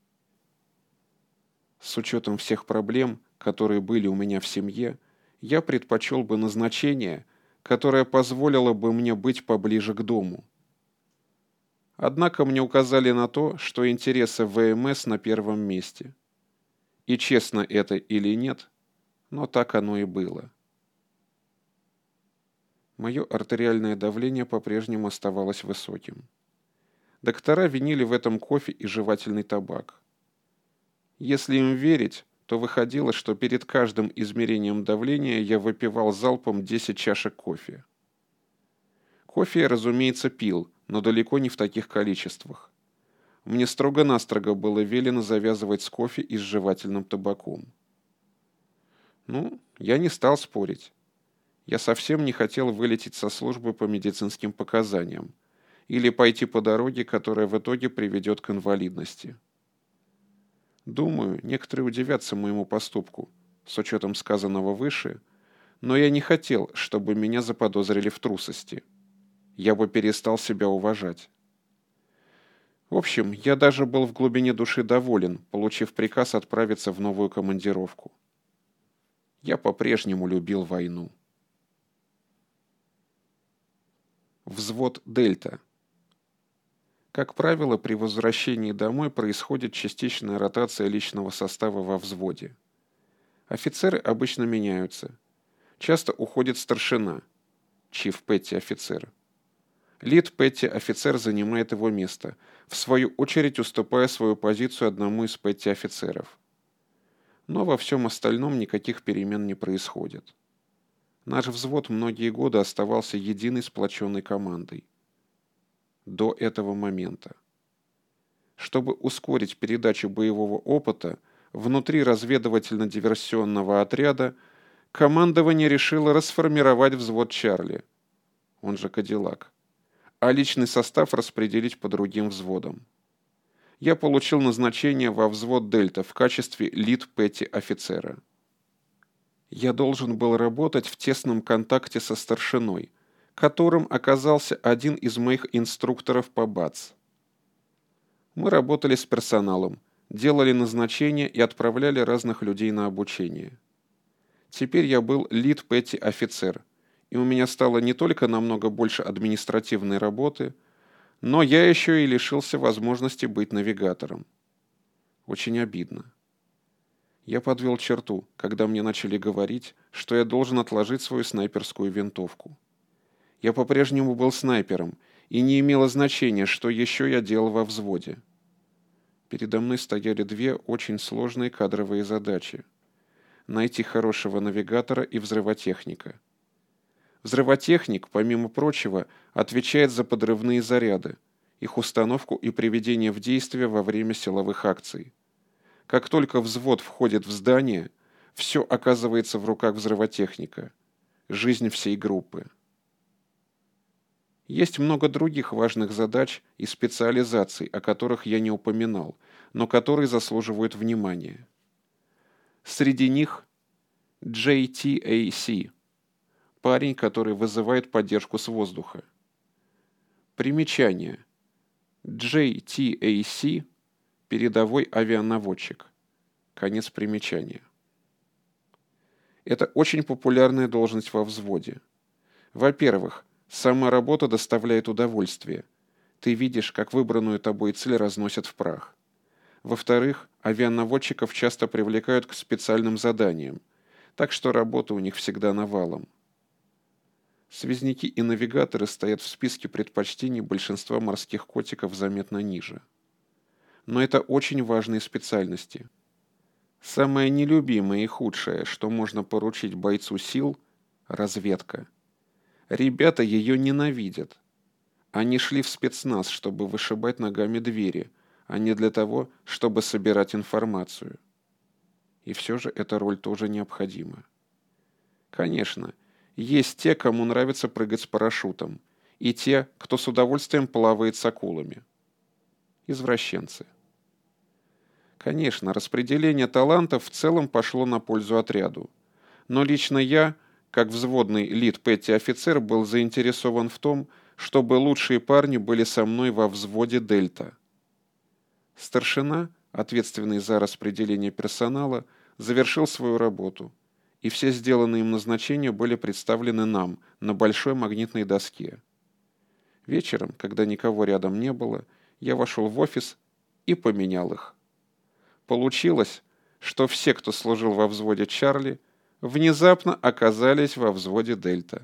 С учетом всех проблем, которые были у меня в семье, я предпочел бы назначение, которое позволило бы мне быть поближе к дому. Однако мне указали на то, что интересы ВМС на первом месте. И честно это или нет, но так оно и было. Мое артериальное давление по-прежнему оставалось высоким. Доктора винили в этом кофе и жевательный табак. Если им верить, то выходило, что перед каждым измерением давления я выпивал залпом десять чашек кофе. Кофе я, разумеется, пил, но далеко не в таких количествах. Мне строго-настрого было велено завязывать с кофе и с жевательным табаком. Ну, я не стал спорить. Я совсем не хотел вылететь со службы по медицинским показаниям или пойти по дороге, которая в итоге приведет к инвалидности. Думаю, некоторые удивятся моему поступку, с учетом сказанного выше, но я не хотел, чтобы меня заподозрили в трусости. Я бы перестал себя уважать. В общем, я даже был в глубине души доволен, получив приказ отправиться в новую командировку. Я по-прежнему любил войну. Взвод «Дельта». Как правило, при возвращении домой происходит частичная ротация личного состава во взводе. Офицеры обычно меняются. Часто уходит старшина, чиф Петти офицер. Лид Петти офицер занимает его место, в свою очередь уступая свою позицию одному из Петти офицеров. Но во всем остальном никаких перемен не происходит. Наш взвод многие годы оставался единой сплоченной командой. До этого момента. Чтобы ускорить передачу боевого опыта, внутри разведывательно-диверсионного отряда командование решило расформировать взвод Чарли, он же Кадиллак, а личный состав распределить по другим взводам. Я получил назначение во взвод Дельта в качестве лид Петти офицера. Я должен был работать в тесном контакте со старшиной, которым оказался один из моих инструкторов по БАЦ. Мы работали с персоналом, делали назначения и отправляли разных людей на обучение. Теперь я был лид Петти офицер, и у меня стало не только намного больше административной работы, но я еще и лишился возможности быть навигатором. Очень обидно. Я подвел черту, когда мне начали говорить, что я должен отложить свою снайперскую винтовку. Я по-прежнему был снайпером, и не имело значения, что еще я делал во взводе. Передо мной стояли две очень сложные кадровые задачи. Найти хорошего навигатора и взрывотехника. Взрывотехник, помимо прочего, отвечает за подрывные заряды, их установку и приведение в действие во время силовых акций. Как только взвод входит в здание, все оказывается в руках взрывотехника. Жизнь всей группы. Есть много других важных задач и специализаций, о которых я не упоминал, но которые заслуживают внимания. Среди них джей ти эй си – парень, который вызывает поддержку с воздуха. Примечание. джей ти эй си – передовой авианаводчик. Конец примечания. Это очень популярная должность во взводе. Во-первых, сама работа доставляет удовольствие. Ты видишь, как выбранную тобой цель разносят в прах. Во-вторых, авианаводчиков часто привлекают к специальным заданиям, так что работа у них всегда навалом. Связники и навигаторы стоят в списке предпочтений большинства морских котиков заметно ниже. Но это очень важные специальности. Самое нелюбимое и худшее, что можно поручить бойцу сил – разведка. Ребята ее ненавидят. Они шли в спецназ, чтобы вышибать ногами двери, а не для того, чтобы собирать информацию. И все же эта роль тоже необходима. Конечно, есть те, кому нравится прыгать с парашютом, и те, кто с удовольствием плавает с акулами. Извращенцы. Конечно, распределение талантов в целом пошло на пользу отряду. Но лично я, как взводный лид-петти-офицер, был заинтересован в том, чтобы лучшие парни были со мной во взводе «Дельта». Старшина, ответственный за распределение персонала, завершил свою работу, и все сделанные им назначения были представлены нам на большой магнитной доске. Вечером, когда никого рядом не было, я вошел в офис и поменял их. Получилось, что все, кто служил во взводе Чарли, внезапно оказались во взводе Дельта.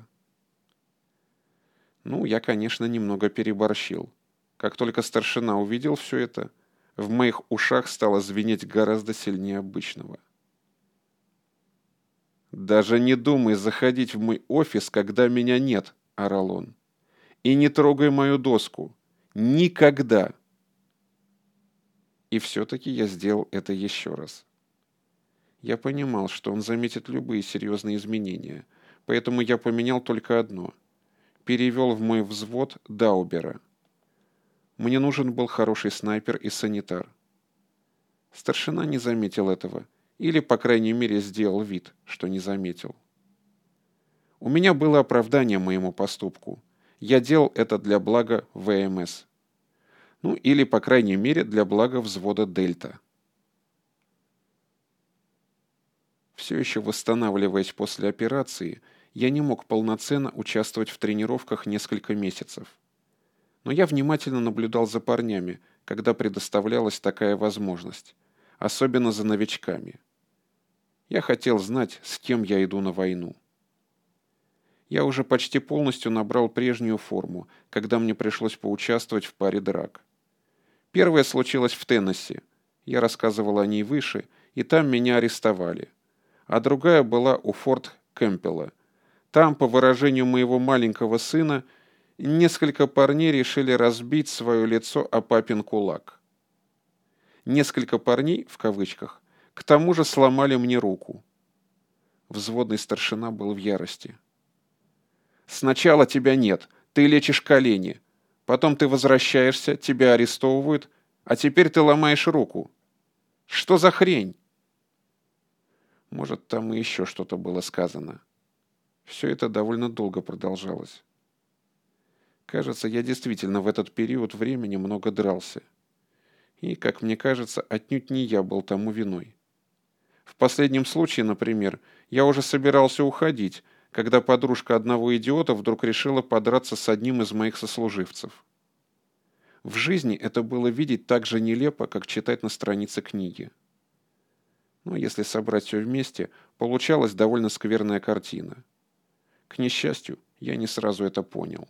Ну, я, конечно, немного переборщил. Как только старшина увидел все это, в моих ушах стало звенеть гораздо сильнее обычного. «Даже не думай заходить в мой офис, когда меня нет», — орал он. «И не трогай мою доску. Никогда!» И все-таки я сделал это еще раз. Я понимал, что он заметит любые серьезные изменения, поэтому я поменял только одно. Перевел в мой взвод Даубера. Мне нужен был хороший снайпер и санитар. Старшина не заметил этого, или, по крайней мере, сделал вид, что не заметил. У меня было оправдание моему поступку. Я делал это для блага вэ эм эс. Ну, или, по крайней мере, для блага взвода «Дельта». Все еще восстанавливаясь после операции, я не мог полноценно участвовать в тренировках несколько месяцев. Но я внимательно наблюдал за парнями, когда предоставлялась такая возможность, особенно за новичками. Я хотел знать, с кем я иду на войну. Я уже почти полностью набрал прежнюю форму, когда мне пришлось поучаствовать в паре драк. Первая случилась в Теннесси, я рассказывал о ней выше, и там меня арестовали. А другая была у Форт Кэмпбелла. Там, по выражению моего маленького сына, несколько парней решили разбить свое лицо о папин кулак. Несколько парней, в кавычках, к тому же сломали мне руку. Взводный старшина был в ярости. «Сначала тебя нет, ты лечишь колени. Потом ты возвращаешься, тебя арестовывают, а теперь ты ломаешь руку. Что за хрень?» Может, там и еще что-то было сказано. Все это довольно долго продолжалось. Кажется, я действительно в этот период времени много дрался. И, как мне кажется, отнюдь не я был тому виной. В последнем случае, например, я уже собирался уходить, когда подружка одного идиота вдруг решила подраться с одним из моих сослуживцев. В жизни это было видеть так же нелепо, как читать на странице книги. Но если собрать все вместе, получалась довольно скверная картина. К несчастью, я не сразу это понял.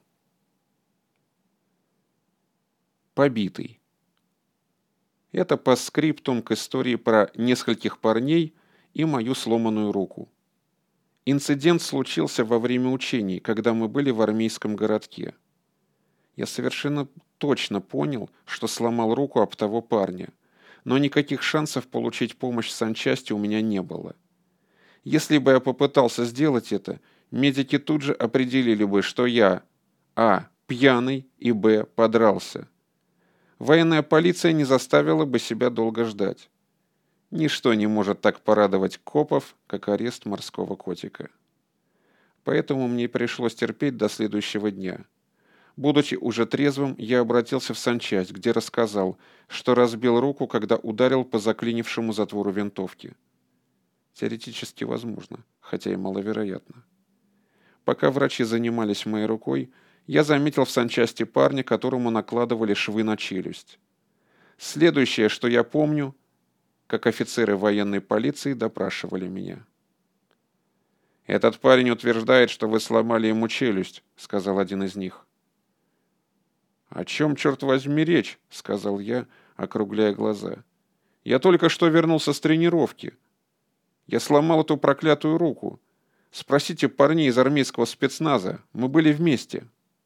Побитый. Это постскриптум к истории про нескольких парней и мою сломанную руку. Инцидент случился во время учений, когда мы были в армейском городке. Я совершенно точно понял, что сломал руку об того парня, но никаких шансов получить помощь в санчасти у меня не было. Если бы я попытался сделать это, медики тут же определили бы, что я а. пьяный и б. подрался. Военная полиция не заставила бы себя долго ждать. Ничто не может так порадовать копов, как арест морского котика. Поэтому мне пришлось терпеть до следующего дня. Будучи уже трезвым, я обратился в санчасть, где рассказал, что разбил руку, когда ударил по заклинившему затвору винтовки. Теоретически возможно, хотя и маловероятно. Пока врачи занимались моей рукой, я заметил в санчасти парня, которому накладывали швы на челюсть. Следующее, что я помню, как офицеры военной полиции допрашивали меня. «Этот парень утверждает, что вы сломали ему челюсть», — сказал один из них. «О чем, черт возьми, речь?» — сказал я, округляя глаза. «Я только что вернулся с тренировки. Я сломал эту проклятую руку. Спросите парней из армейского спецназа. Мы были вместе».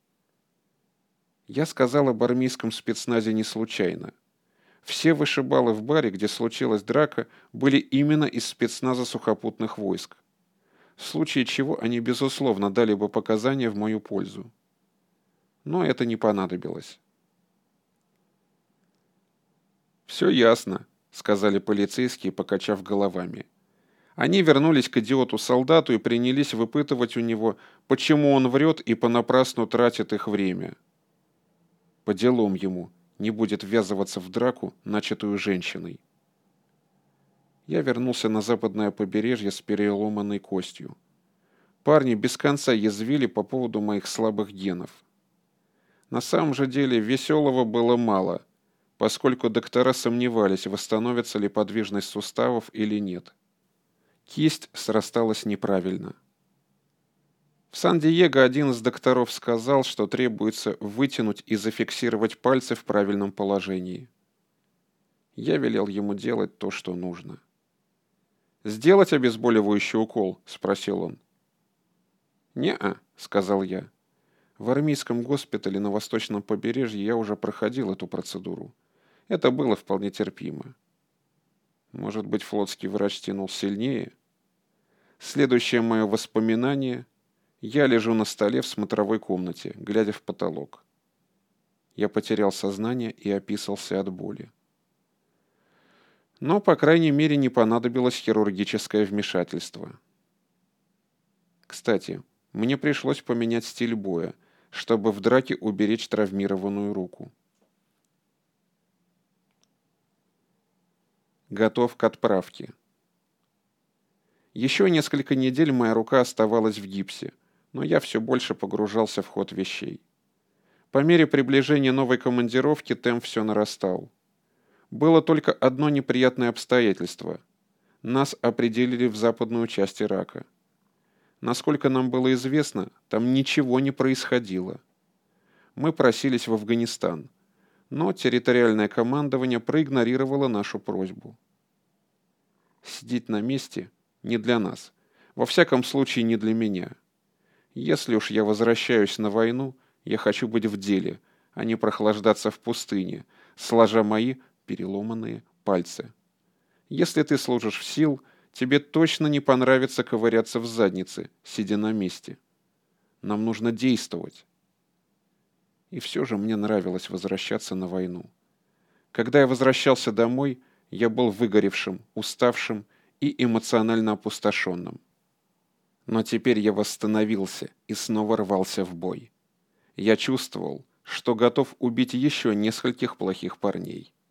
Я сказал об армейском спецназе не случайно. Все вышибалы в баре, где случилась драка, были именно из спецназа сухопутных войск, в случае чего они, безусловно, дали бы показания в мою пользу. Но это не понадобилось. «Все ясно», — сказали полицейские, покачав головами. Они вернулись к идиоту-солдату и принялись выпытывать у него, почему он врет и понапрасну тратит их время. По делам ему, не будет ввязываться в драку, начатую женщиной. Я вернулся на западное побережье с переломанной костью. Парни без конца язвили по поводу моих слабых генов. На самом же деле веселого было мало, поскольку доктора сомневались, восстановится ли подвижность суставов или нет. Кисть срасталась неправильно. В Сан-Диего один из докторов сказал, что требуется вытянуть и зафиксировать пальцы в правильном положении. Я велел ему делать то, что нужно. «Сделать обезболивающий укол?» — спросил он. «Не-а», — сказал я. В армейском госпитале на восточном побережье я уже проходил эту процедуру. Это было вполне терпимо. Может быть, флотский врач тянул сильнее? Следующее мое воспоминание — я лежу на столе в смотровой комнате, глядя в потолок. Я потерял сознание и описался от боли. Но, по крайней мере, не понадобилось хирургическое вмешательство. Кстати, мне пришлось поменять стиль боя, чтобы в драке уберечь травмированную руку. Готов к отправке. Еще несколько недель моя рука оставалась в гипсе, но я все больше погружался в ход вещей. По мере приближения новой командировки темп все нарастал. Было только одно неприятное обстоятельство. Нас определили в западную часть Ирака. Насколько нам было известно, там ничего не происходило. Мы просились в Афганистан, но территориальное командование проигнорировало нашу просьбу. Сидеть на месте не для нас, во всяком случае не для меня. Если уж я возвращаюсь на войну, я хочу быть в деле, а не прохлаждаться в пустыне, сложа мои переломанные пальцы. Если ты служишь в сил, тебе точно не понравится ковыряться в заднице, сидя на месте. Нам нужно действовать. И все же мне нравилось возвращаться на войну. Когда я возвращался домой, я был выгоревшим, уставшим и эмоционально опустошенным. Но теперь я восстановился и снова рвался в бой. Я чувствовал, что готов убить еще нескольких плохих парней.